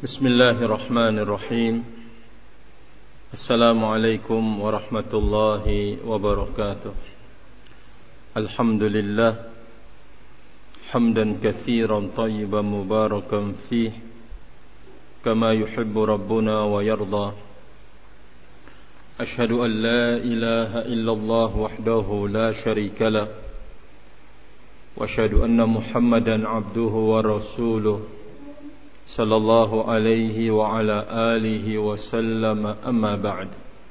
بسم الله الرحمن الرحيم. السلام عليكم ورحمة الله وبركاته. الحمد لله حمدا كثيرا طيبا مباركا فيه كما يحب ربنا ويرضى. أشهد أن لا إله إلا الله وحده لا شريك له، وأشهد أن محمدا عبده ورسوله صلى الله عليه وعلى آله وسلم. أما بعد.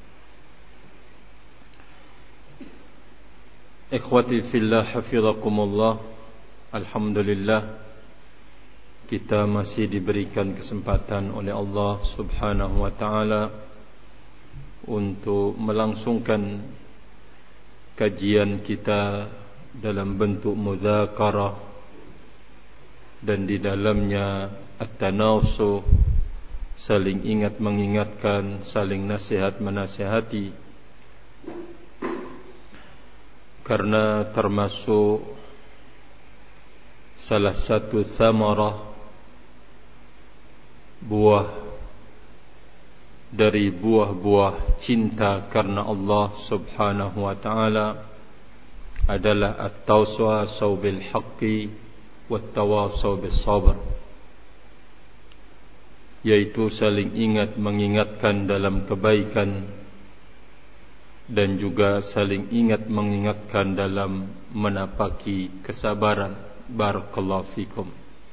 Ikhwati fillah hafizakumullah. Alhamdulillah, kita masih diberikan kesempatan oleh Allah subhanahu wa ta'ala untuk melangsungkan kajian kita dalam bentuk mudzakarah, dan di dalamnya at-tanasuh, saling ingat mengingatkan, saling nasihat menasihati. Karena termasuk salah satu thamarah, buah dari buah-buah cinta karena Allah subhanahu wa ta'ala adalah at-tawassaw bil haqqi wat-tawassaw bis sabr, yaitu saling ingat mengingatkan dalam kebaikan dan juga saling ingat mengingatkan dalam menapaki kesabaran. Barakallahu fikum.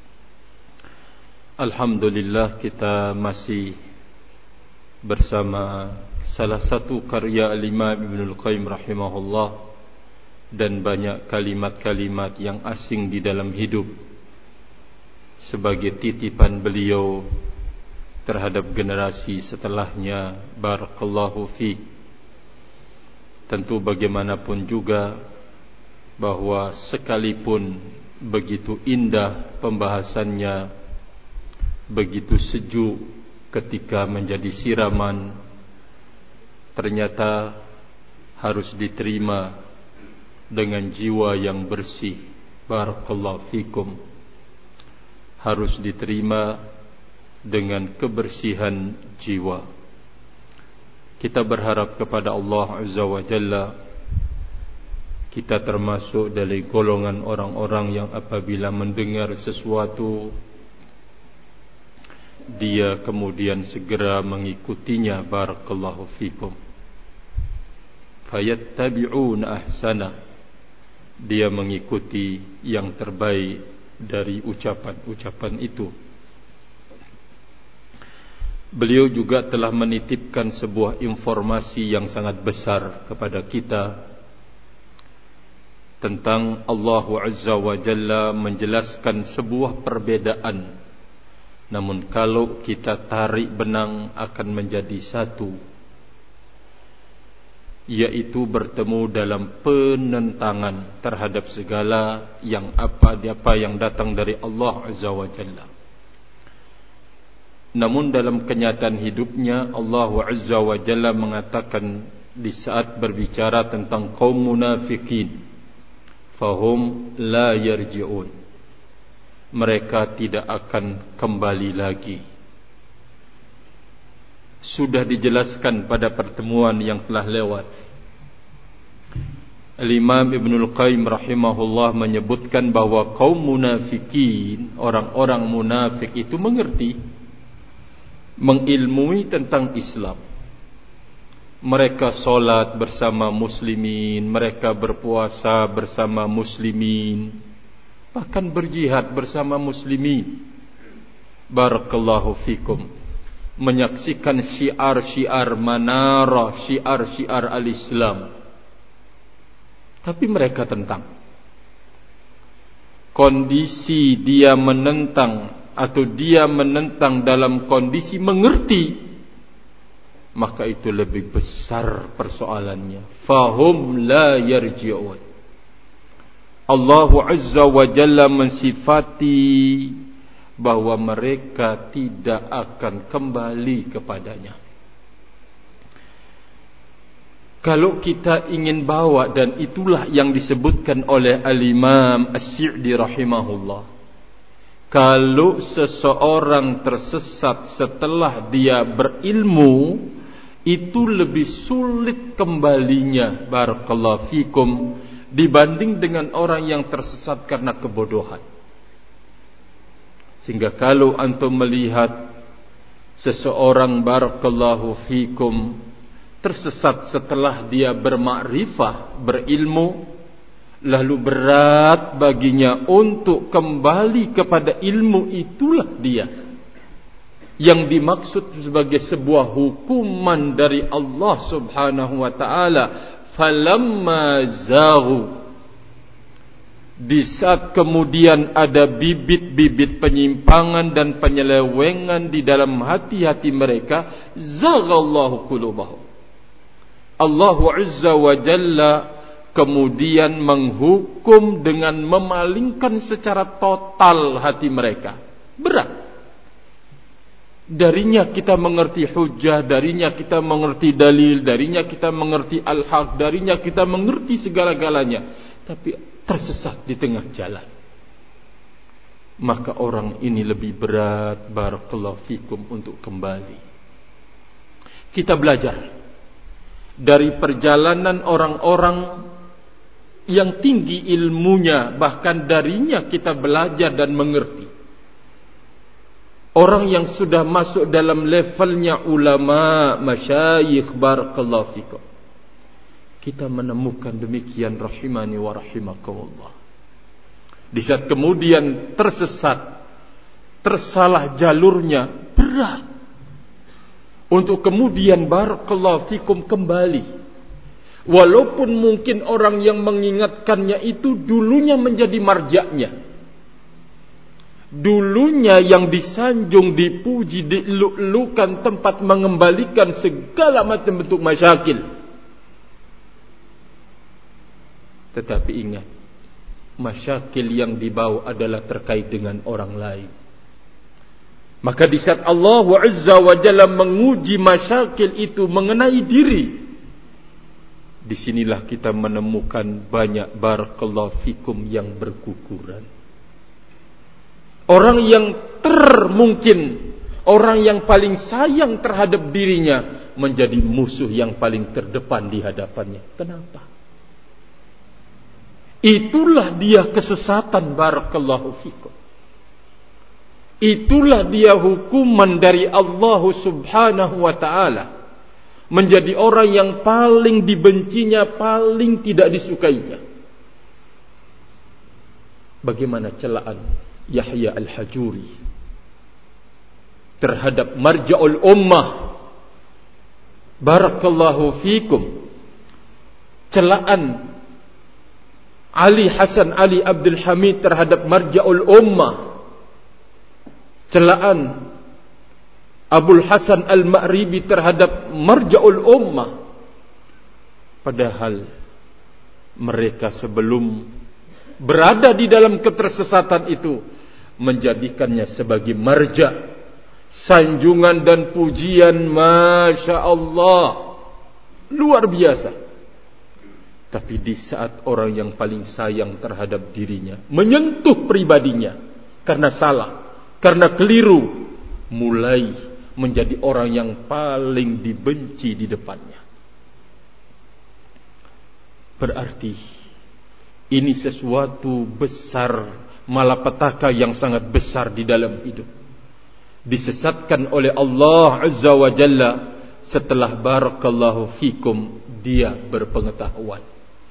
Alhamdulillah, kita masih bersama salah satu karya Al-Imam Ibnul Qayyim rahimahullah, dan banyak kalimat-kalimat yang asing di dalam hidup sebagai titipan beliau terhadap generasi setelahnya. Barakallahu fiik. Tentu bagaimanapun juga bahwa sekalipun begitu indah pembahasannya, begitu sejuk ketika menjadi siraman, ternyata harus diterima dengan jiwa yang bersih. Barakallahu fikum. Harus diterima dengan kebersihan jiwa. Kita berharap kepada Allah Azza wa Jalla, kita termasuk dari golongan orang-orang yang apabila mendengar sesuatu, dia kemudian segera mengikutinya. Barakallahu fikum. Fayattabi'una ahsana. Dia mengikuti yang terbaik dari ucapan-ucapan itu. Beliau juga telah menitipkan sebuah informasi yang sangat besar kepada kita tentang Allah Azza wa Jalla menjelaskan sebuah perbedaan, namun kalau kita tarik benang akan menjadi satu, yaitu bertemu dalam penentangan terhadap segala yang apa yang datang dari Allah Azza wa Jalla. Namun dalam kenyataan hidupnya, Allah Azza wa Jalla mengatakan di saat berbicara tentang kaum munafikin, fahum la yarji'un, mereka tidak akan kembali lagi. Sudah dijelaskan pada pertemuan yang telah lewat. Al-Imam Ibnul Qayyim rahimahullah menyebutkan bahwa kaum munafikin, orang-orang munafik itu mengerti, mengilmui tentang Islam. Mereka solat bersama muslimin, mereka berpuasa bersama muslimin, bahkan berjihad bersama muslimin. Barakallahu fikum. Menyaksikan syiar-syiar manara, syiar-syiar al-Islam. Tapi mereka tentang. Kondisi dia menentang, atau dia menentang dalam kondisi mengerti, maka itu lebih besar persoalannya. Fahum la yarji'un. Allah Azza wa Jalla mensifati bahwa mereka tidak akan kembali kepadanya. Kalau kita ingin bawa, dan itulah yang disebutkan oleh Al-Imam As-Sa'di rahimahullah, kalau seseorang tersesat setelah dia berilmu, itu lebih sulit kembalinya, barakallahu fikum, dibanding dengan orang yang tersesat karena kebodohan. Sehingga kalau antum melihat seseorang, barakallahu fikum, tersesat setelah dia bermakrifah, berilmu, lalu berat baginya untuk kembali kepada ilmu, itulah dia yang dimaksud sebagai sebuah hukuman dari Allah Subhanahu wa taala. Falamma zaghu, di saat kemudian ada bibit-bibit penyimpangan dan penyelewengan di dalam hati-hati mereka, zaghallahu qulubahum, Allah Azza wa Jalla kemudian menghukum dengan memalingkan secara total hati mereka. Berat. Darinya kita mengerti hujjah, darinya kita mengerti dalil, darinya kita mengerti al-haq, darinya kita mengerti segala-galanya, tapi tersesat di tengah jalan. Maka orang ini lebih berat, barakallahu fikum, untuk kembali. Kita belajar dari perjalanan orang-orang yang tinggi ilmunya, bahkan darinya kita belajar dan mengerti. Orang yang sudah masuk dalam levelnya ulama, masyayikh, barakallahu fikum, kita menemukan demikian, rahimani wa rahimakumullah. Di saat kemudian tersesat, tersalah jalurnya, berat untuk kemudian, barakallahu fikum, kembali. Walaupun mungkin orang yang mengingatkannya itu dulunya menjadi marjaknya, dulunya yang disanjung, dipuji, dilulukan, tempat mengembalikan segala macam bentuk masyakil. Tetapi ingat, masyakil yang dibawa adalah terkait dengan orang lain. Maka di saat Allah Azza wa Jalla menguji masyakil itu mengenai diri, disinilah kita menemukan banyak, barakallahu fikum, yang berguguran. Orang yang mungkin orang yang paling sayang terhadap dirinya menjadi musuh yang paling terdepan di hadapannya. Kenapa? Itulah dia kesesatan, barakallahu fikum. Itulah dia hukuman dari Allah Subhanahu wa ta'ala, menjadi orang yang paling dibencinya, paling tidak disukainya. Bagaimana celaan Yahya al-Hajuri terhadap marja'ul ummah, barakallahu fikum, celaan Ali Hasan Ali Abdul Hamid terhadap marja'ul ummah, celaan Abul Hasan Al-Ma'ribi terhadap marja'ul ummah. Padahal mereka sebelum berada di dalam ketersesatan itu menjadikannya sebagai marja', sanjungan dan pujian, Masya Allah, luar biasa. Tapi di saat orang yang paling sayang terhadap dirinya menyentuh pribadinya karena salah, karena keliru, mulai menjadi orang yang paling dibenci di depannya. Berarti ini sesuatu besar, malapetaka yang sangat besar di dalam hidup. Disesatkan oleh Allah Azza wa Jalla setelah, barakallahu fikum, dia berpengetahuan.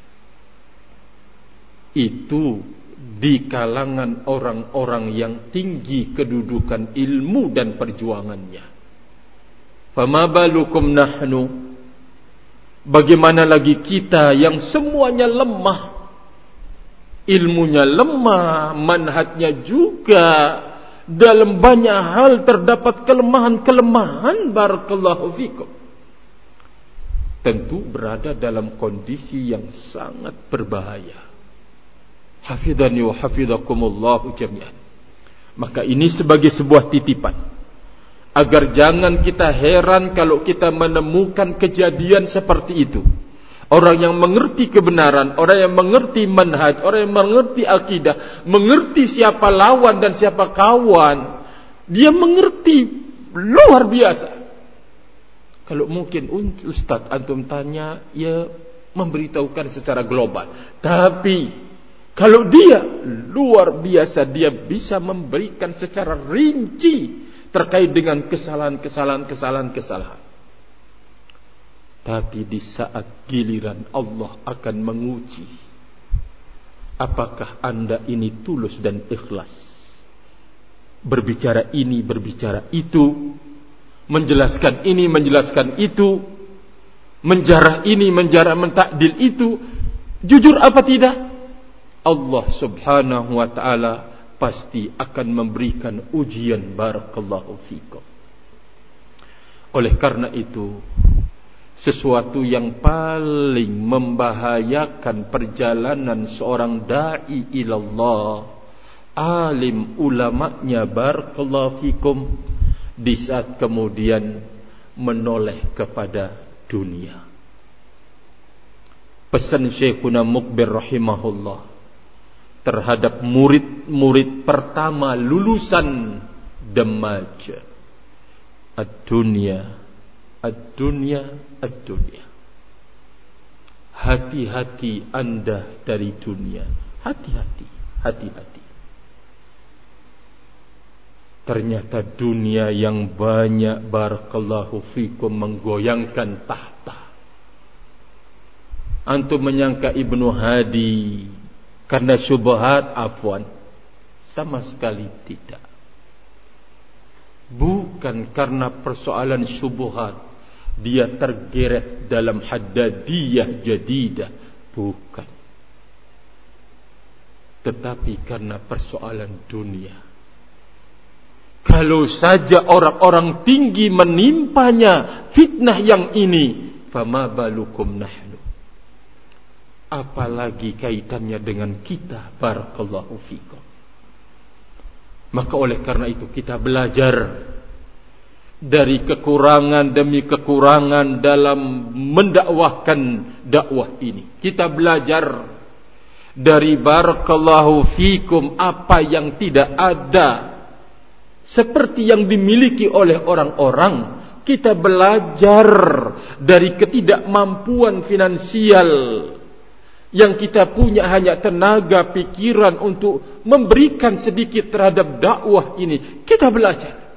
Itu di kalangan orang-orang yang tinggi kedudukan ilmu dan perjuangannya. Fama balukum nahnu, bagaimana lagi kita yang semuanya lemah, ilmunya lemah, manhajnya juga dalam banyak hal terdapat kelemahan-kelemahan, barakallahu fikum. Tentu berada dalam kondisi yang sangat berbahaya. Hafidhani wa hafidhakumullahu jami'an. Maka ini sebagai sebuah titipan, agar jangan kita heran kalau kita menemukan kejadian seperti itu. Orang yang mengerti kebenaran, orang yang mengerti manhaj, orang yang mengerti akidah, mengerti siapa lawan dan siapa kawan, dia mengerti luar biasa. Kalau mungkin Ustaz antum tanya, ya memberitahukan secara global. Tapi kalau dia luar biasa, dia bisa memberikan secara rinci terkait dengan kesalahan. Tapi di saat giliran Allah akan menguji, apakah anda ini tulus dan ikhlas, berbicara ini, berbicara itu, menjelaskan ini, menjelaskan itu, menjarah ini, menjarah mentakdil itu, jujur apa tidak? Allah subhanahu wa ta'ala pasti akan memberikan ujian. Barakallahu fikum. Oleh karena itu, sesuatu yang paling membahayakan perjalanan seorang da'i ilallah, alim ulamanya, barakallahu fikum, di saat kemudian menoleh kepada dunia. Pesan Syekhuna Mukbir rahimahullah terhadap murid-murid pertama lulusan Damaj, ad-dunya, ad-dunya, ad-dunya. Hati-hati anda dari dunia. Hati-hati, hati-hati. Ternyata dunia yang banyak, barakallahu fikum, menggoyangkan tahta. Antum menyangka Ibnu Hadi karena syubhat, afwan, sama sekali tidak. Bukan karena persoalan syubhat dia tergeret dalam haddadiyah jadidah, bukan. Tetapi karena persoalan dunia. Kalau saja orang-orang tinggi menimpanya fitnah yang ini, fama balukum nahnu, apalagi kaitannya dengan kita, barakallahu fikum. Maka oleh karena itu kita belajar dari kekurangan demi kekurangan dalam mendakwahkan dakwah ini. Kita belajar dari barakallahu fikum apa yang tidak ada seperti yang dimiliki oleh orang-orang. Kita belajar dari ketidakmampuan finansial yang kita punya, hanya tenaga pikiran untuk memberikan sedikit terhadap dakwah ini. Kita belajar.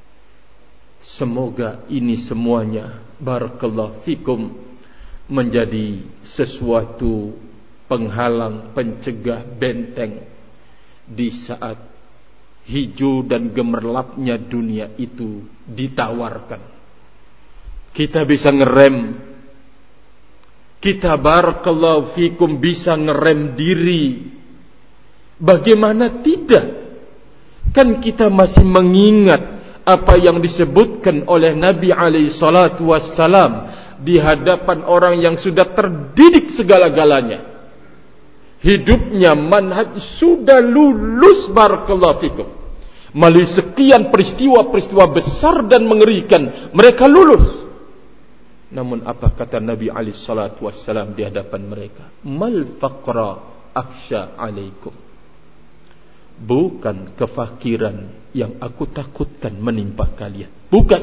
Semoga ini semuanya, barakallahu fikum, menjadi sesuatu penghalang, pencegah, benteng di saat hijau dan gemerlapnya dunia itu ditawarkan. Kita bisa ngerem. Kita barakallahu fikum bisa ngerem diri. Bagaimana tidak? Kan kita masih mengingat apa yang disebutkan oleh Nabi alaihi salatu wassalam di hadapan orang yang sudah terdidik segala-galanya. Hidupnya manhaj sudah lulus, barakallahu fikum. Melalui sekian peristiwa-peristiwa besar dan mengerikan, mereka lulus. Namun apa kata Nabi alaihi salatu wassalam di hadapan mereka? Mal faqra akhsha alaikum. Bukan kefakiran yang aku takutkan menimpa kalian. Bukan.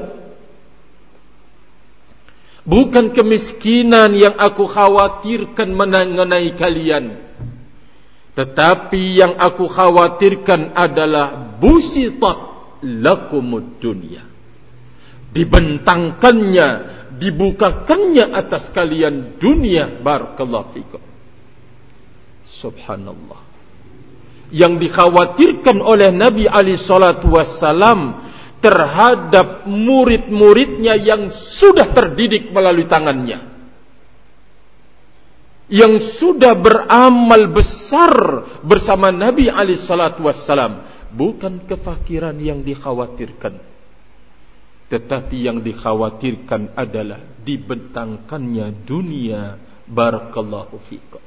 Bukan kemiskinan yang aku khawatirkan mengenai kalian. Tetapi yang aku khawatirkan adalah busitat lakumud dunya. Dibentangkannya, dibukakannya atas kalian dunia, barakallahu fikum. Subhanallah. Yang dikhawatirkan oleh Nabi alaihi salatu wassalam terhadap murid-muridnya yang sudah terdidik melalui tangannya, yang sudah beramal besar bersama Nabi alaihi salatu wassalam, bukan kefakiran yang dikhawatirkan, tetapi yang dikhawatirkan adalah dibentangkannya dunia, barakallahu fikum.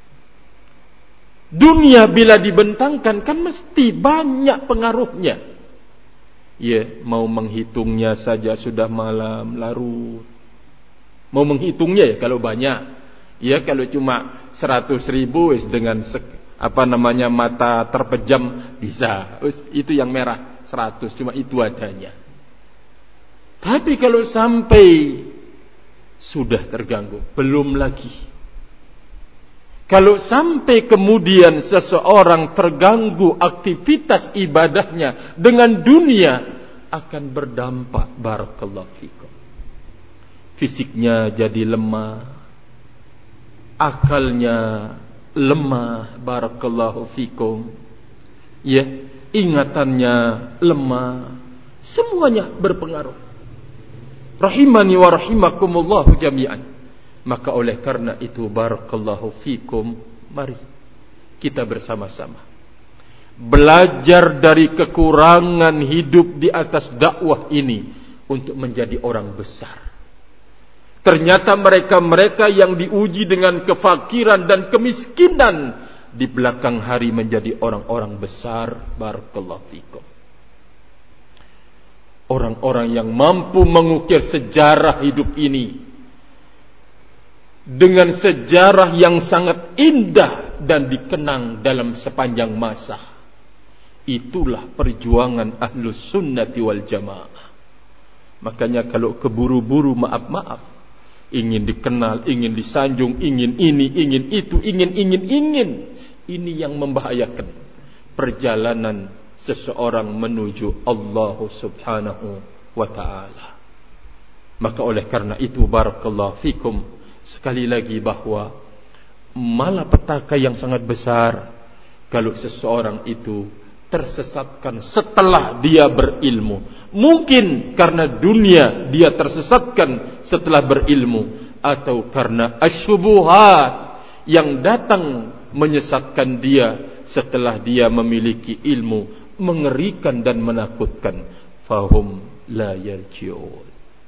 Dunia bila dibentangkan kan mesti banyak pengaruhnya. Ya, mau menghitungnya saja sudah malam larut. Mau menghitungnya ya kalau banyak. Ya kalau cuma 100.000 dengan mata terpejam bisa. Itu yang merah 100, cuma itu adanya. Tapi kalau sampai sudah terganggu, belum lagi. Kalau sampai kemudian seseorang terganggu aktivitas ibadahnya dengan dunia, akan berdampak barakallahu fikum. Fisiknya jadi lemah, akalnya lemah barakallahu fikum. Ya, ingatannya lemah, semuanya berpengaruh. Rahimani wa rahimakumullahu jami'an. Maka oleh karena itu barakallahu fikum, mari kita bersama-sama belajar dari kekurangan hidup di atas dakwah ini untuk menjadi orang besar. Ternyata mereka-mereka yang diuji dengan kefakiran dan kemiskinan di belakang hari menjadi orang-orang besar barakallahu fikum. Orang-orang yang mampu mengukir sejarah hidup ini dengan sejarah yang sangat indah dan dikenang dalam sepanjang masa. Itulah perjuangan Ahlus Sunnati wal Jamaah. Makanya kalau keburu-buru maaf-maaf, ingin dikenal, ingin disanjung, ingin ini, ingin itu, ingin. Ini yang membahayakan perjalanan seseorang menuju Allah Subhanahu wa ta'ala. Maka oleh karena itu barakallahu fikum, sekali lagi bahwa malapetaka yang sangat besar kalau seseorang itu tersesatkan setelah dia berilmu. Mungkin karena dunia dia tersesatkan setelah berilmu, atau karena asyubuhat yang datang menyesatkan dia setelah dia memiliki ilmu, mengerikan dan menakutkan. Fahum la yarji'un.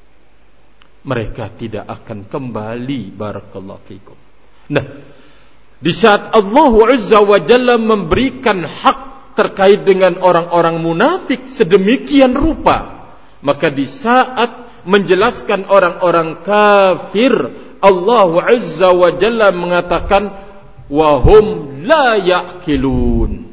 Mereka tidak akan kembali barakallahu fikum. Nah, di saat Allah Azza wa Jalla memberikan hak terkait dengan orang-orang munafik sedemikian rupa, maka di saat menjelaskan orang-orang kafir, Allah Azza wa Jalla mengatakan wahum la ya'qilun.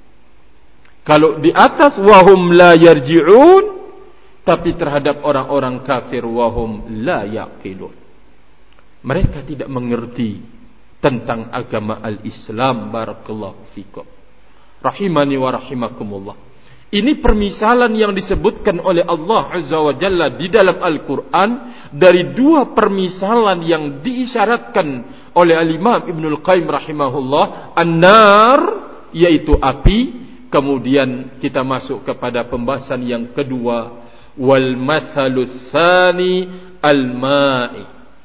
Kalau di atas wahum la yarji'un, tapi terhadap orang-orang kafir wahum la yaqilun. Mereka tidak mengerti tentang agama al-Islam barakallahu fikum. Rahimani wa rahimakumullah. Ini permisalan yang disebutkan oleh Allah Azza wa Jalla di dalam Al-Quran dari dua permisalan yang diisyaratkan oleh Al-Imam Ibnul Qayyim rahimahullah. An-nar, yaitu api. Kemudian kita masuk kepada pembahasan yang kedua, wal mathalus tsani al-ma'i.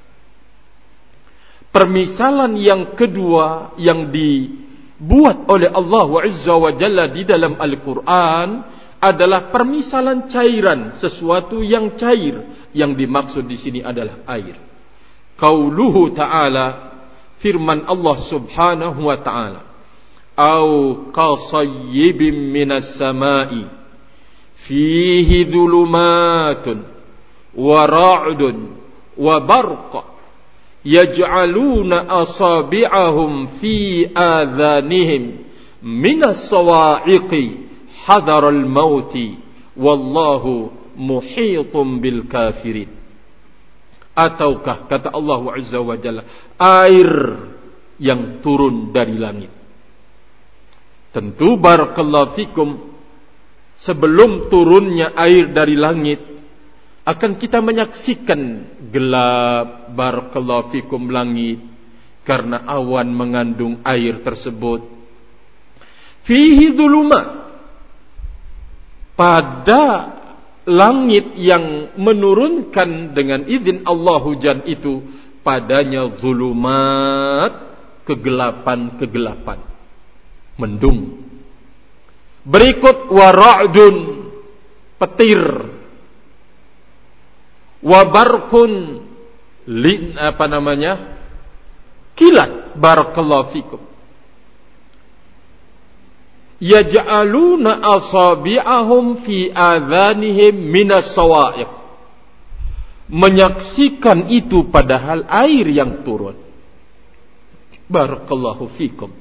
Permisalan yang kedua yang dibuat oleh Allah Azza wa Jalla di dalam Al-Quran adalah permisalan cairan, sesuatu yang cair. Yang dimaksud di sini adalah air. Qauluhu ta'ala, firman Allah Subhanahu wa ta'ala, au qasayyibin minas sama'i fihi dhulumatun wa ra'dun wa barqa yaj'aluna asabi'ahum fi adhanihim minas sawa'iqi hadaral mauti wallahu muhitun bil kafirin. Ataukah kata Allah Azza wa Jalla, air yang turun dari langit. Tentu barakallahu fikum, sebelum turunnya air dari langit akan kita menyaksikan gelap barakallahu fikum langit karena awan mengandung air tersebut. Fihi dhulumat, pada langit yang menurunkan dengan izin Allah hujan itu, padanya dhulumat, kegelapan-kegelapan, mendung. Berikut wara'dun, petir, wabarkun, kilat barakallahu fikum. Yaj'aluna asabi'ahum fi adhanihim minas sawa'iq. Menyaksikan itu padahal air yang turun. Barakallahu fikum.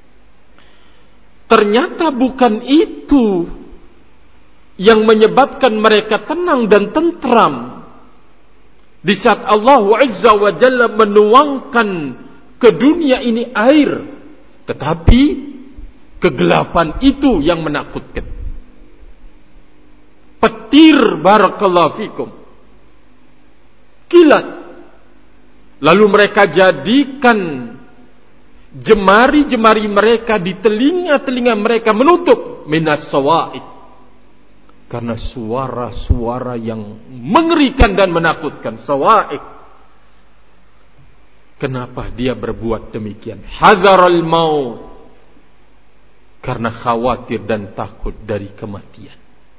Ternyata bukan itu yang menyebabkan mereka tenang dan tentram di saat Allah Azza wa Jalla menuangkan ke dunia ini air, tetapi kegelapan itu yang menakutkan. Petir, barakallahu fikum, kilat. Lalu mereka jadikan jemari-jemari mereka di telinga-telinga mereka menutup minas sawa'iq, karena suara-suara yang mengerikan dan menakutkan. Sawa'iq. Kenapa dia berbuat demikian? Hadzaral maut, karena khawatir dan takut dari kematian.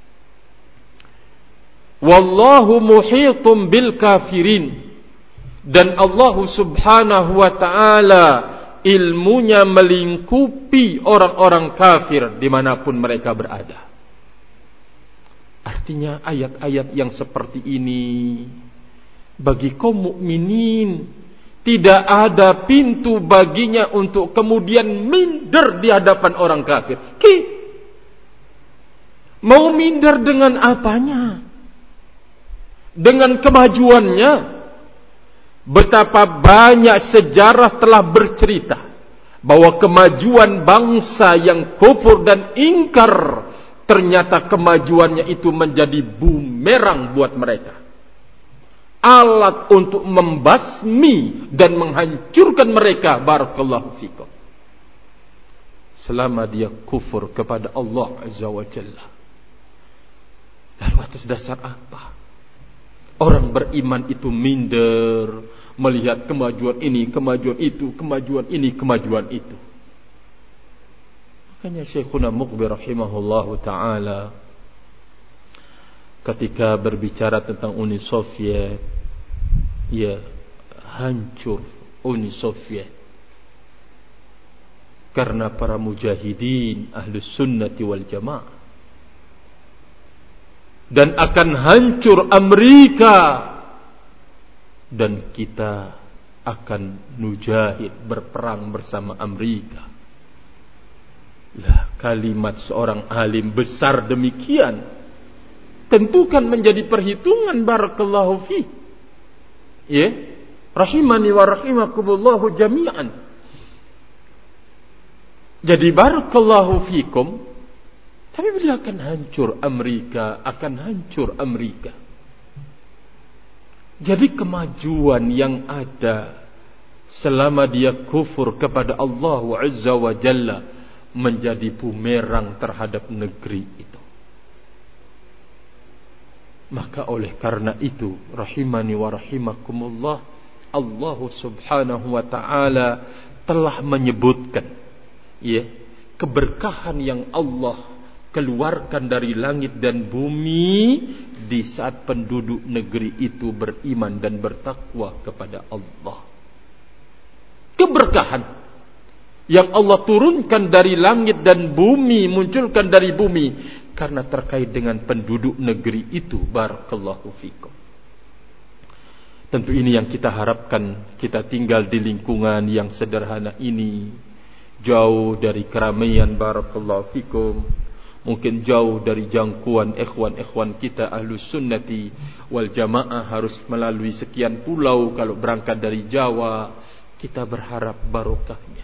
Wallahu muhitum bil kafirin, dan Allah Subhanahu wa ta'ala ilmunya melingkupi orang-orang kafir dimanapun mereka berada. Artinya ayat-ayat yang seperti ini bagi kaum mukminin tidak ada pintu baginya untuk kemudian minder di hadapan orang kafir. Mau minder dengan apanya? Dengan kemajuannya. Betapa banyak sejarah telah bercerita bahwa kemajuan bangsa yang kufur dan ingkar, ternyata kemajuannya itu menjadi bumerang buat mereka, alat untuk membasmi dan menghancurkan mereka. Barakallahu fikum. Selama dia kufur kepada Allah Azza wa Jalla. Lalu atas dasar apa orang beriman itu minder melihat kemajuan ini, kemajuan itu, kemajuan ini, kemajuan itu? Makanya Syekhuna Muqbil rahimahullahu ta'ala ketika berbicara tentang Uni Soviet, ya, hancur Uni Soviet karena para mujahidin Ahlus Sunnati wal Jamaah, dan akan hancur Amerika, dan kita akan mujahid berperang bersama Amerika. Lah, kalimat seorang alim besar demikian tentu kan menjadi perhitungan. Barakallahu fi, ya, rahimani wa rahimakumullahu jami'an. Jadi barakallahu fikum, tapi bila akan hancur Amerika, akan hancur Amerika. Jadi kemajuan yang ada selama dia kufur kepada Allah Azza wa Jalla menjadi bumerang terhadap negeri itu. Maka oleh karena itu, rahimani wa rahimakumullah, Allah Subhanahu wa ta'ala telah menyebutkan, ya, keberkahan yang Allah keluarkan dari langit dan bumi di saat penduduk negeri itu beriman dan bertakwa kepada Allah. Keberkahan yang Allah turunkan dari langit dan bumi, munculkan dari bumi, karena terkait dengan penduduk negeri itu. Barakallahu fikum. Tentu ini yang kita harapkan. Kita tinggal di lingkungan yang sederhana ini, jauh dari keramaian. Barakallahu fikum. Mungkin jauh dari jangkauan ikhwan-ikhwan kita Ahlus Sunnati wal Jamaah, harus melalui sekian pulau kalau berangkat dari Jawa. Kita berharap barokahnya,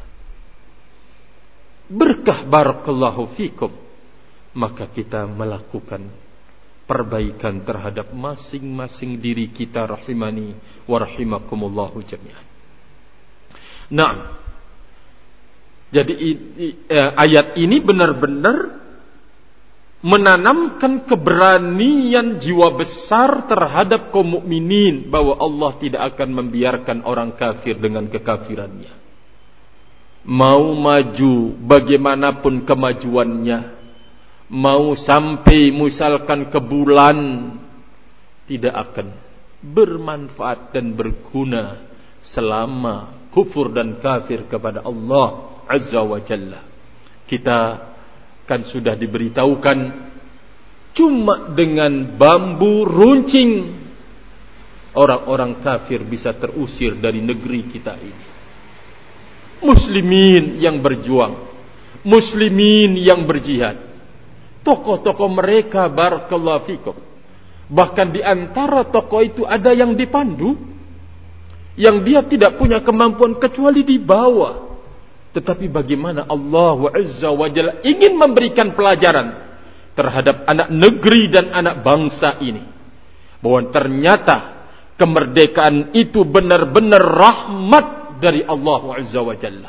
berkah. Barakallahu fikum. Maka kita melakukan perbaikan terhadap masing-masing diri kita, rahimani wa rahimakumullahu jami'an. Nah, jadi ayat ini benar-benar menanamkan keberanian jiwa besar terhadap kaum mukminin, bahwa Allah tidak akan membiarkan orang kafir dengan kekafirannya. Mau maju bagaimanapun kemajuannya, mau sampai misalkan ke bulan, tidak akan bermanfaat dan berguna selama kufur dan kafir kepada Allah Azza wa Jalla. Kita kan sudah diberitahukan, cuma dengan bambu runcing orang-orang kafir bisa terusir dari negeri kita ini. muslimin yang berjuang, muslimin yang berjihad. Tokoh-tokoh mereka barakallahu fikum. Bahkan di antara tokoh itu ada yang dipandu, yang dia tidak punya kemampuan kecuali di bawah. Tetapi bagaimana Allah Azza wa Jalla ingin memberikan pelajaran terhadap anak negeri dan anak bangsa ini, bahwa ternyata kemerdekaan itu benar-benar rahmat dari Allah Azza wa Jalla,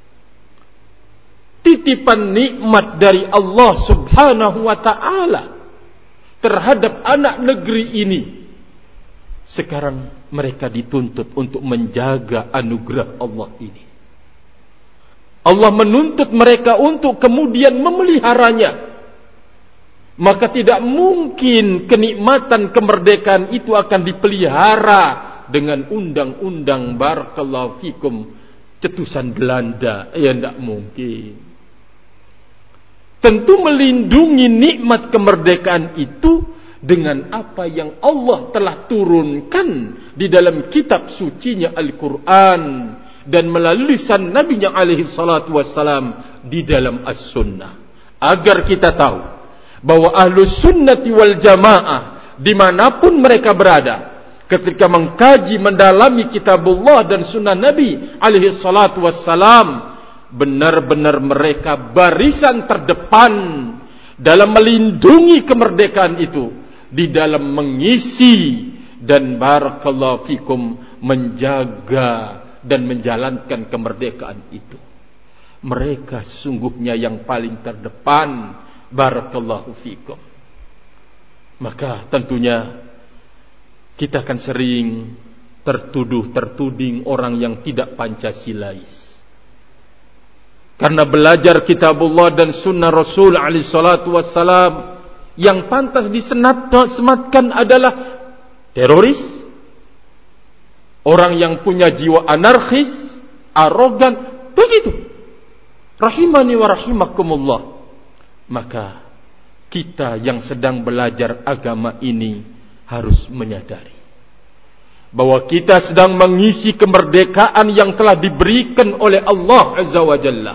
titipan nikmat dari Allah Subhanahu wa ta'ala terhadap anak negeri ini. Sekarang mereka dituntut untuk menjaga anugerah Allah ini. Allah menuntut mereka untuk kemudian memeliharanya. Maka tidak mungkin kenikmatan kemerdekaan itu akan dipelihara dengan undang-undang barakallahu fikum cetusan Belanda. Ya, tidak mungkin. Tentu melindungi nikmat kemerdekaan itu dengan apa yang Allah telah turunkan di dalam kitab sucinya Al-Quran dan melalui lisan Nabi-Nya alaihi salatu wassalam di dalam As-Sunnah, agar kita tahu bahwa Ahlus Sunnati wal Jamaah dimanapun mereka berada, ketika mengkaji mendalami kitabullah dan sunnah Nabi alaihi salatu wassalam, benar-benar mereka barisan terdepan dalam melindungi kemerdekaan itu, di dalam mengisi dan barakallahu fikum menjaga dan menjalankan kemerdekaan itu. Mereka sesungguhnya yang paling terdepan, barakallahu fikum. Maka tentunya kita akan sering tertuding orang yang tidak Pancasilais. Karena belajar kitabullah dan sunnah Rasul alaihi salatu wassalam, yang pantas disematkan adalah teroris, orang yang punya jiwa anarkis, arogan, begitu. Rahimani wa rahimakumullah. Maka kita yang sedang belajar agama ini harus menyadari bahwa kita sedang mengisi kemerdekaan yang telah diberikan oleh Allah Azza wa Jalla.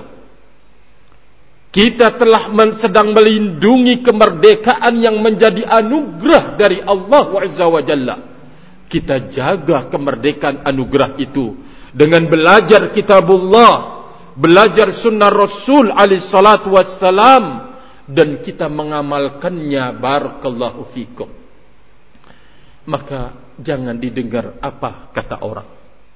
Kita telah sedang melindungi kemerdekaan yang menjadi anugerah dari Allah Azza wa Jalla. Kita jaga kemerdekaan anugerah itu dengan belajar kitabullah, belajar sunnah Rasul alaihi salatu wassalam, dan kita mengamalkannya barakallahu fikum. Maka jangan didengar apa kata orang.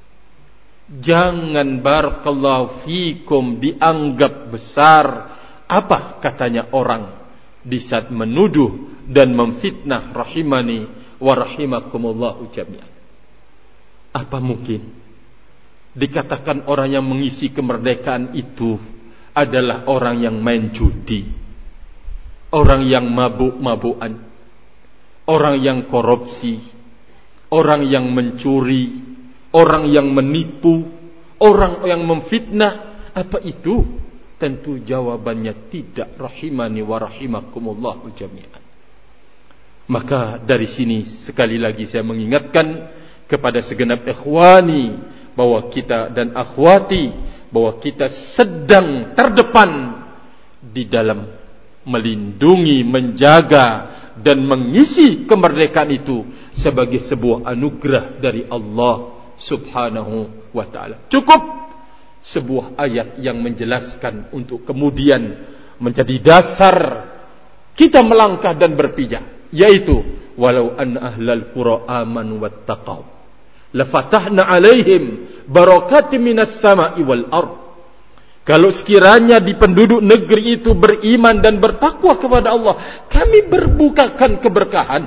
Jangan barakallahu fikum dianggap besar apa katanya orang di saat menuduh dan memfitnah rahimani wa rahimakumullahu jami'an. Apa mungkin dikatakan orang yang mengisi kemerdekaan itu adalah orang yang main judi, orang yang mabuk-mabukan, orang yang korupsi, orang yang mencuri, orang yang menipu, orang yang memfitnah? Apa itu? Tentu jawabannya tidak, rahimani wa rahimakumullah jami'an. Maka dari sini sekali lagi saya mengingatkan kepada segenap ikhwani bahwa kita dan akhwati, bahwa kita sedang terdepan di dalam melindungi, menjaga dan mengisi kemerdekaan itu sebagai sebuah anugerah dari Allah Subhanahu wa ta'ala. Cukup sebuah ayat yang menjelaskan untuk kemudian menjadi dasar kita melangkah dan berpijak, yaitu walau anna ahlal qura amanu wattaqau lafatahna alaihim barakatim minas sama'i wal ard. Kalau sekiranya di penduduk negeri itu beriman dan bertakwa kepada Allah, kami berbukakan keberkahan.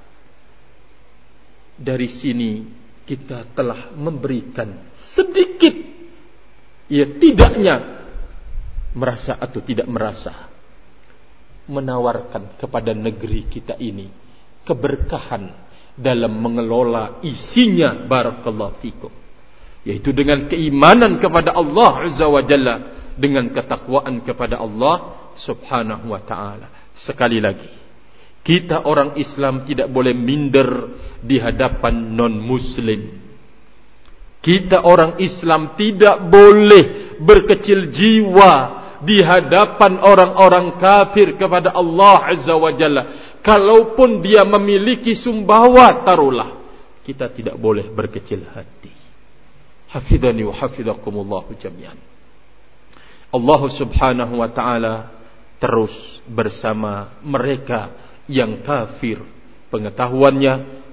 Dari sini kita telah memberikan sedikit, ya tidaknya merasa atau tidak merasa, menawarkan kepada negeri kita ini keberkahan dalam mengelola isinya barakallahu fikum, yaitu dengan keimanan kepada Allah Azza wa Jalla, dengan ketakwaan kepada Allah Subhanahu wa ta'ala. Sekali lagi, kita orang Islam tidak boleh minder di hadapan non-muslim. Kita orang Islam tidak boleh berkecil jiwa di hadapan orang-orang kafir kepada Allah Azza wa Jalla. Kalaupun dia memiliki sumbawa, taruhlah, kita tidak boleh berkecil hati. Hafidhani wa hafidhakumullahu jami'an. Allah Subhanahu wa ta'ala terus bersama mereka yang kafir. Pengetahuannya,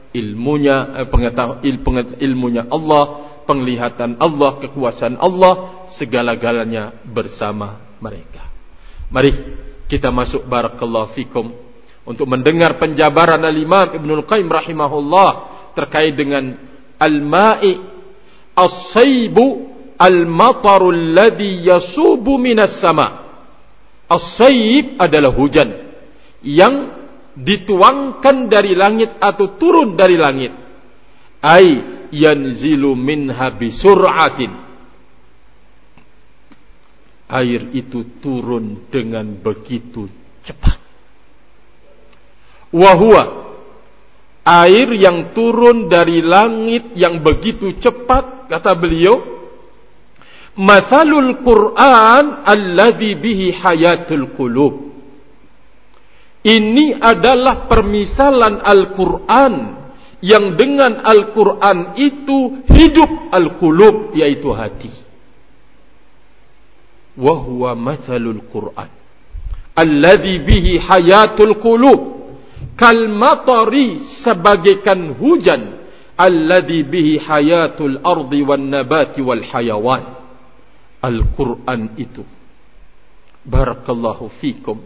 ilmunya Allah, penglihatan Allah, kekuasaan Allah, segala-galanya bersama mereka. Mari kita masuk, barakallahu fikum, untuk mendengar penjabaran al-Imam Ibnul Qayyim rahimahullah terkait dengan al-ma'i as-saybu al-mataru alladhi yasubu minas sama. As-sayb adalah hujan yang dituangkan dari langit atau turun dari langit. Ai yanzilu minha bisur'atin. Air itu turun dengan begitu cepat. Wahua, air yang turun dari langit yang begitu cepat, kata beliau, mathalul Qur'an alladhi bihi hayatul qulub. Ini adalah permisalan Al-Quran yang dengan Al-Quran itu hidup al-qulub, yaitu hati. Wahuwa mathalul Quran alladhi bihi hayatul qulub kal matari, sebagaikan hujan, alladhi bihi hayatul ardi wan nabati wal hayawan. Al-Quran itu, barakallahu fikum,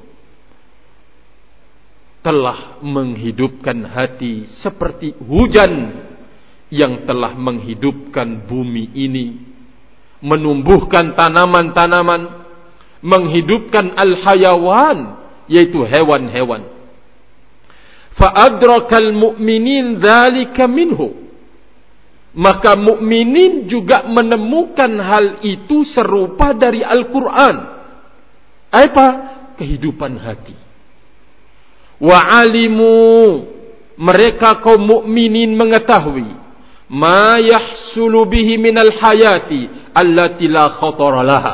telah menghidupkan hati seperti hujan yang telah menghidupkan bumi ini, menumbuhkan tanaman-tanaman, menghidupkan al-hayawan, yaitu hewan-hewan. Fa'adrakal mu'minin dzalika minhu. Maka mukminin juga menemukan hal itu serupa dari Al-Quran. Apa? Kehidupan hati. Wa alimu, mereka kaum mukminin mengetahui, ma yahsulu bihi minal hayati allati la khatara laha.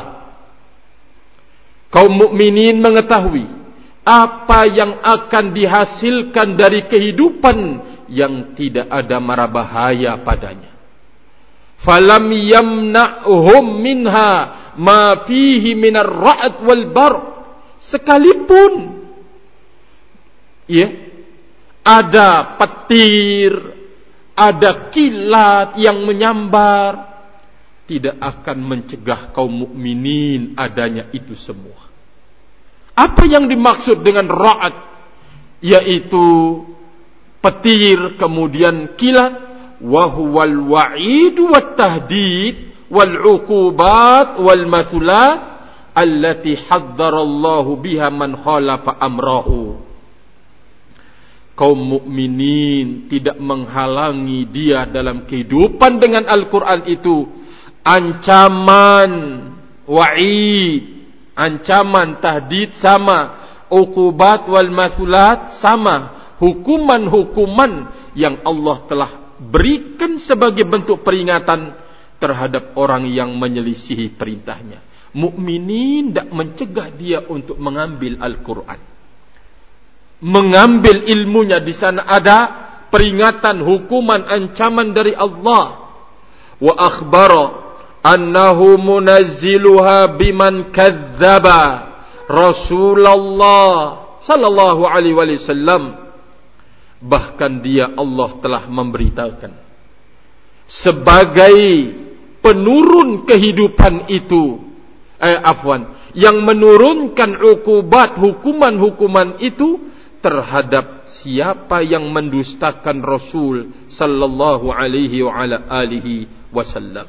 Kaum mukminin mengetahui apa yang akan dihasilkan dari kehidupan yang tidak ada mara bahaya padanya. Falam yamna'hum minha ma fihi minar ra'd wal barq. Sekalipun ada petir, ada kilat yang menyambar, tidak akan mencegah kaum mukminin adanya itu semua. Apa yang dimaksud dengan ra'd? Yaitu petir, kemudian kilat, wa huwal wa'id wat tahdid wal 'uqubat wal mathulat allati hadzarallahu biha man khalafa amrahu. Kaum mukminin tidak menghalangi dia dalam kehidupan dengan Al-Quran itu. Ancaman wa'id, ancaman tahdid sama, uqubat wal mathulat sama, hukuman-hukuman yang Allah telah berikan sebagai bentuk peringatan terhadap orang yang menyelisihi perintahnya. Mukminin tidak mencegah dia untuk mengambil Al-Quran, mengambil ilmunya. Di sana ada peringatan, hukuman, ancaman dari Allah. Wa akhbara annahu munazziluha biman kadzdzaba Rasulullah sallallahu alaihi wasallam. Bahkan dia, Allah telah memberitakan sebagai penurun kehidupan itu, yang menurunkan uqubat, hukuman-hukuman itu terhadap siapa yang mendustakan Rasul sallallahu alaihi wa ala alihi wasallam.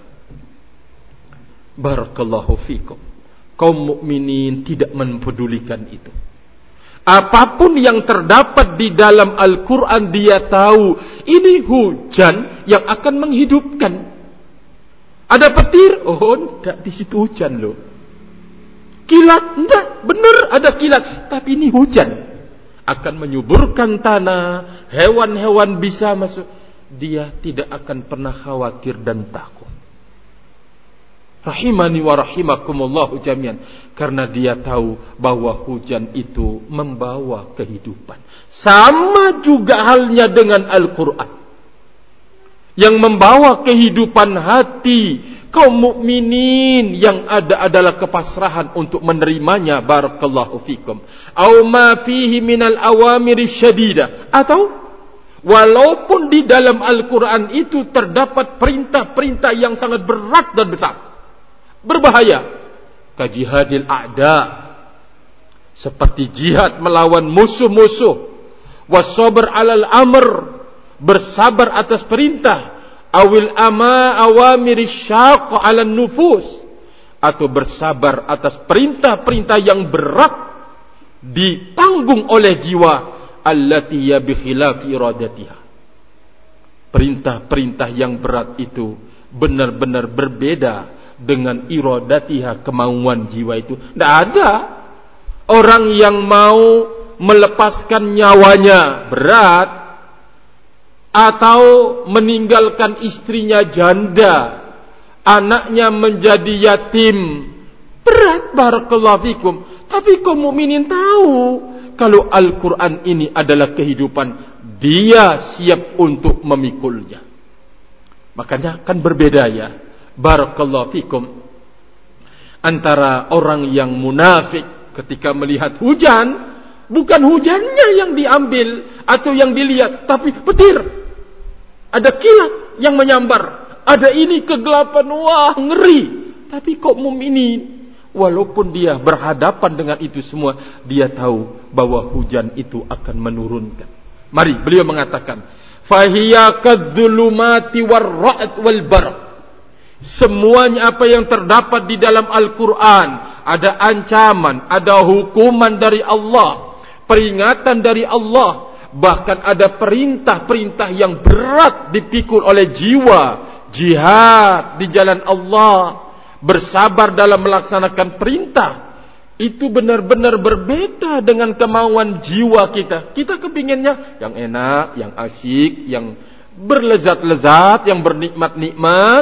Barakallahu fikum. Kaum mukminin tidak mempedulikan itu. Apapun yang terdapat di dalam Al-Quran, dia tahu ini hujan yang akan menghidupkan. Ada petir, oh enggak, di situ hujan loh. Kilat, enggak, benar ada kilat, tapi ini hujan akan menyuburkan tanah, hewan-hewan bisa masuk. Dia tidak akan pernah khawatir dan takut. Rahimani wa rahimakumullahu jami'an. Karena dia tahu bahwa hujan itu membawa kehidupan. Sama juga halnya dengan Al-Quran, yang membawa kehidupan hati kaum mukminin yang ada adalah kepasrahan untuk menerimanya. Barakallahu fikum. Au ma fihi minal awamiri syadidah, atau walaupun di dalam Al-Quran itu terdapat perintah-perintah yang sangat berat dan besar, berbahaya, kajihadil a'da, seperti jihad melawan musuh-musuh, wasabr alal amr, bersabar atas perintah, awil awamir syaqqa 'alan nufus, atau bersabar atas perintah-perintah yang berat ditanggung oleh jiwa, allati ya bi khilafi iradatiha. Perintah-perintah yang berat itu benar-benar berbeda dengan iradatiha, kemauan jiwa itu. Tidak ada orang yang mau melepaskan nyawanya berat, atau meninggalkan istrinya janda, anaknya menjadi yatim, berat. Barakallahu fikum. Tapi kaum mukminin tahu kalau Al-Quran ini adalah kehidupan, dia siap untuk memikulnya. Makanya kan berbeda ya, barakallahu fikum, antara orang yang munafik ketika melihat hujan. Bukan hujannya yang diambil atau yang dilihat, tapi petir, ada kilat yang menyambar, ada ini kegelapan, wah ngeri. Tapi kaum mukminin, walaupun dia berhadapan dengan itu semua, dia tahu bahwa hujan itu akan menurunkan. Mari, beliau mengatakan, fahiya kadzulumati warra'd wal barq. Semuanya apa yang terdapat di dalam Al-Quran, ada ancaman, ada hukuman dari Allah, peringatan dari Allah, bahkan ada perintah-perintah yang berat dipikul oleh jiwa, jihad di jalan Allah, bersabar dalam melaksanakan perintah. Itu benar-benar berbeda dengan kemauan jiwa kita. Kita kepinginnya yang enak, yang asyik, yang berlezat-lezat, yang bernikmat-nikmat.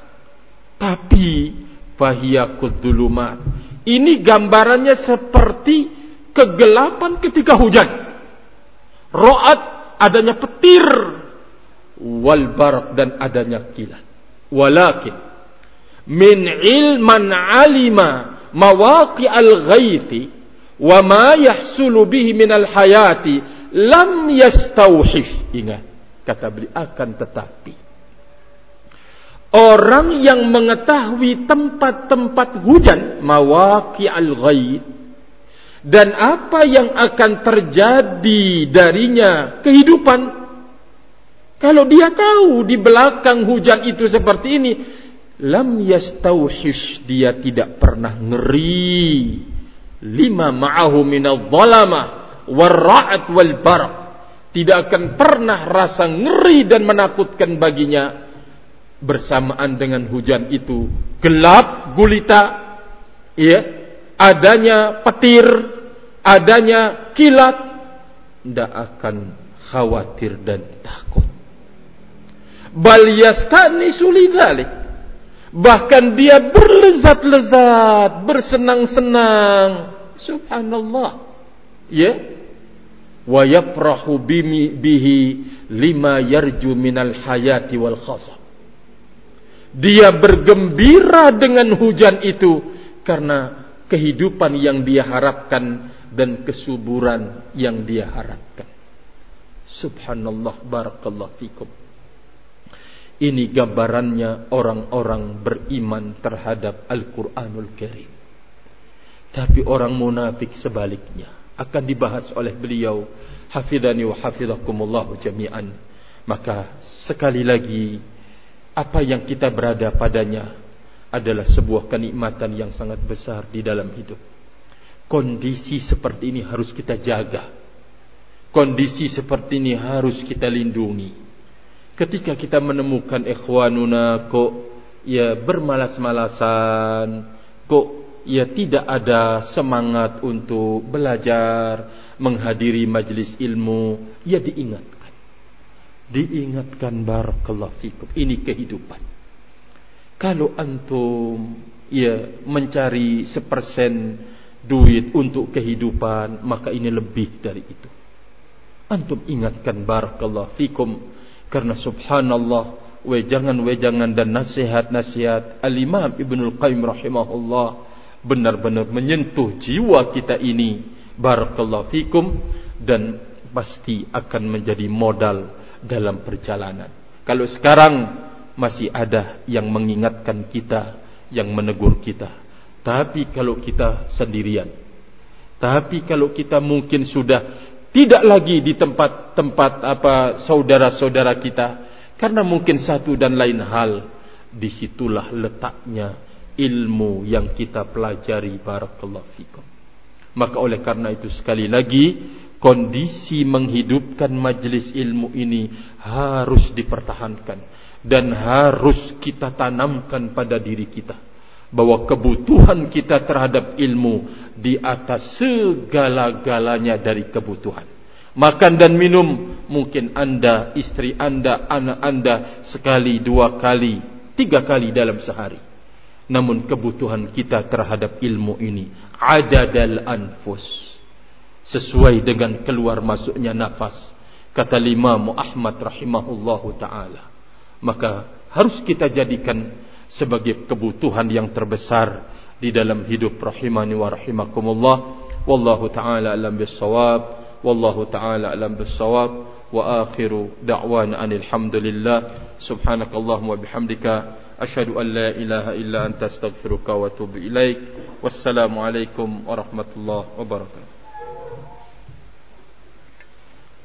Tapi fahiyakul dulumat, ini gambarannya seperti kegelapan ketika hujan. Ra'ad, adanya petir, wal barq, dan adanya kilat. Walakin min ilman alima mawaqi'al ghaithi wa ma yahsulu bihi minal hayati lam yastauhif. Ingat, kata beliau, akan tetapi orang yang mengetahui tempat-tempat hujan, mawaqi'al ghaith, dan apa yang akan terjadi darinya kehidupan, kalau dia tahu di belakang hujan itu seperti ini, lam yastauhish, dia tidak pernah ngeri, lima ma'ahu minadh dhalamah warra'at wal barq, tidak akan pernah rasa ngeri dan menakutkan baginya bersamaan dengan hujan itu gelap gulita, ya, adanya petir, adanya kilat, tidak akan khawatir dan takut. Bal yastanisu lidzalik, bahkan dia berlezat-lezat, bersenang-senang, subhanallah, ya, wa yafrahu bihi lima yarju minal hayati wal khasab. Dia bergembira dengan hujan itu karena kehidupan yang dia harapkan dan kesuburan yang dia harapkan. Subhanallah, barakallahu fikum. Ini gambarannya orang-orang beriman terhadap Al-Quranul Karim. Tapi orang munafik sebaliknya akan dibahas oleh beliau, hafidhani wa hafidhakumullahu jami'an. Maka sekali lagi, apa yang kita berada padanya adalah sebuah kenikmatan yang sangat besar di dalam hidup. Kondisi seperti ini harus kita jaga. Kondisi seperti ini harus kita lindungi. Ketika kita menemukan ikhwanuna kok ya bermalas-malasan, kok ya tidak ada semangat untuk belajar, menghadiri majlis ilmu, ya diingatkan. Diingatkan, barakallahu fikum. Ini kehidupan. Kalau antum mencari 1% duit untuk kehidupan, maka ini lebih dari itu. Antum ingatkan barakallahu fikum, karena subhanallah, wejangan-wejangan dan nasihat-nasihat Al-Imam Ibnul Qayyim rahimahullah benar-benar menyentuh jiwa kita ini, barakallahu fikum, dan pasti akan menjadi modal dalam perjalanan. Kalau sekarang masih ada yang mengingatkan kita, yang menegur kita, tapi kalau kita sendirian, tapi kalau kita mungkin sudah tidak lagi di tempat-tempat saudara-saudara kita, karena mungkin satu dan lain hal, disitulah letaknya ilmu yang kita pelajari, barakallahu fikum. Maka oleh karena itu sekali lagi, kondisi menghidupkan majlis ilmu ini harus dipertahankan dan harus kita tanamkan pada diri kita, bahwa kebutuhan kita terhadap ilmu di atas segala-galanya dari kebutuhan. Makan dan minum, mungkin anda, istri anda, anak anda sekali, 2 kali, 3 kali dalam sehari. Namun kebutuhan kita terhadap ilmu ini adadal anfus, sesuai dengan keluar masuknya nafas, kata Imam Ahmad rahimahullahu ta'ala. Maka harus kita jadikan sebagai kebutuhan yang terbesar di dalam hidup, rahimani wa rahimakumullah. Wallahu ta'ala alam bissawab, wallahu ta'ala alam bissawab, wa akhiru da'wana alhamdulillah. Subhanakallahumma bihamdika, asyhadu an la ilaha illa anta astaghfiruka wa atubu ilaik. Wassalamu alaikum warahmatullahi wabarakatuh.